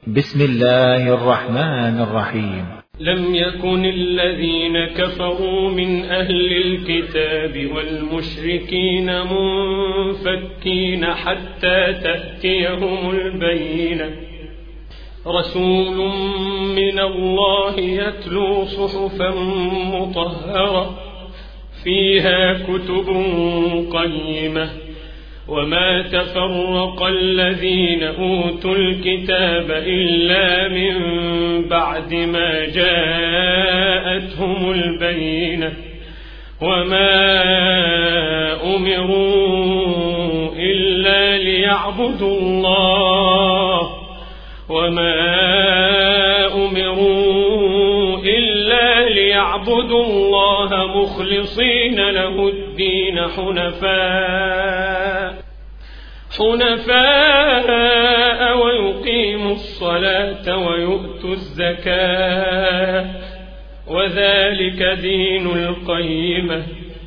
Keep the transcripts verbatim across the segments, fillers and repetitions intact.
بسم الله الرحمن الرحيم. لم يكن الذين كفروا من أهل الكتاب والمشركين منفكين حتى تأتيهم البينة، رسول من الله يتلو صحفا مطهرة فيها كتب قيمة، وما تفرق الذين أوتوا الكتاب إلا من بعد ما جاءتهم البينة، وما أمروا إلا ليعبدوا الله وما أمروا إلا ليعبدوا الله مخلصين له الدين حنفاء حنفاء ويقيموا الصلاة ويؤتوا الزكاة وذلك دين القيمة.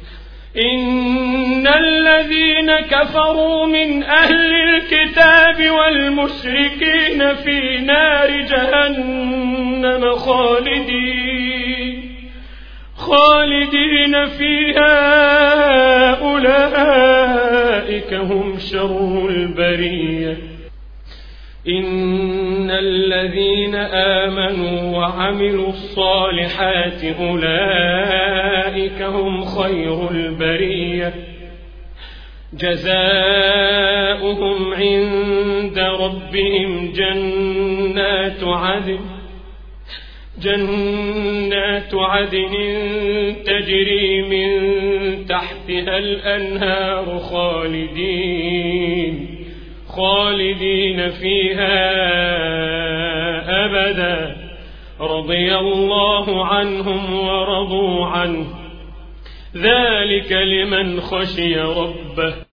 إن الذين كفروا من أهل الكتاب والمشركين في نار جهنم خالدين خالدين فيها أولئك هم شر البرية. إن الذين آمنوا وعملوا الصالحات أولئك هم خير البرية، جزاؤهم عند ربهم جنات عدن جنات عدن تجري من تحتها الأنهار خالدين خالدين فيها أبدا، رضي الله عنهم ورضوا عنه، ذلك لمن خشي ربه.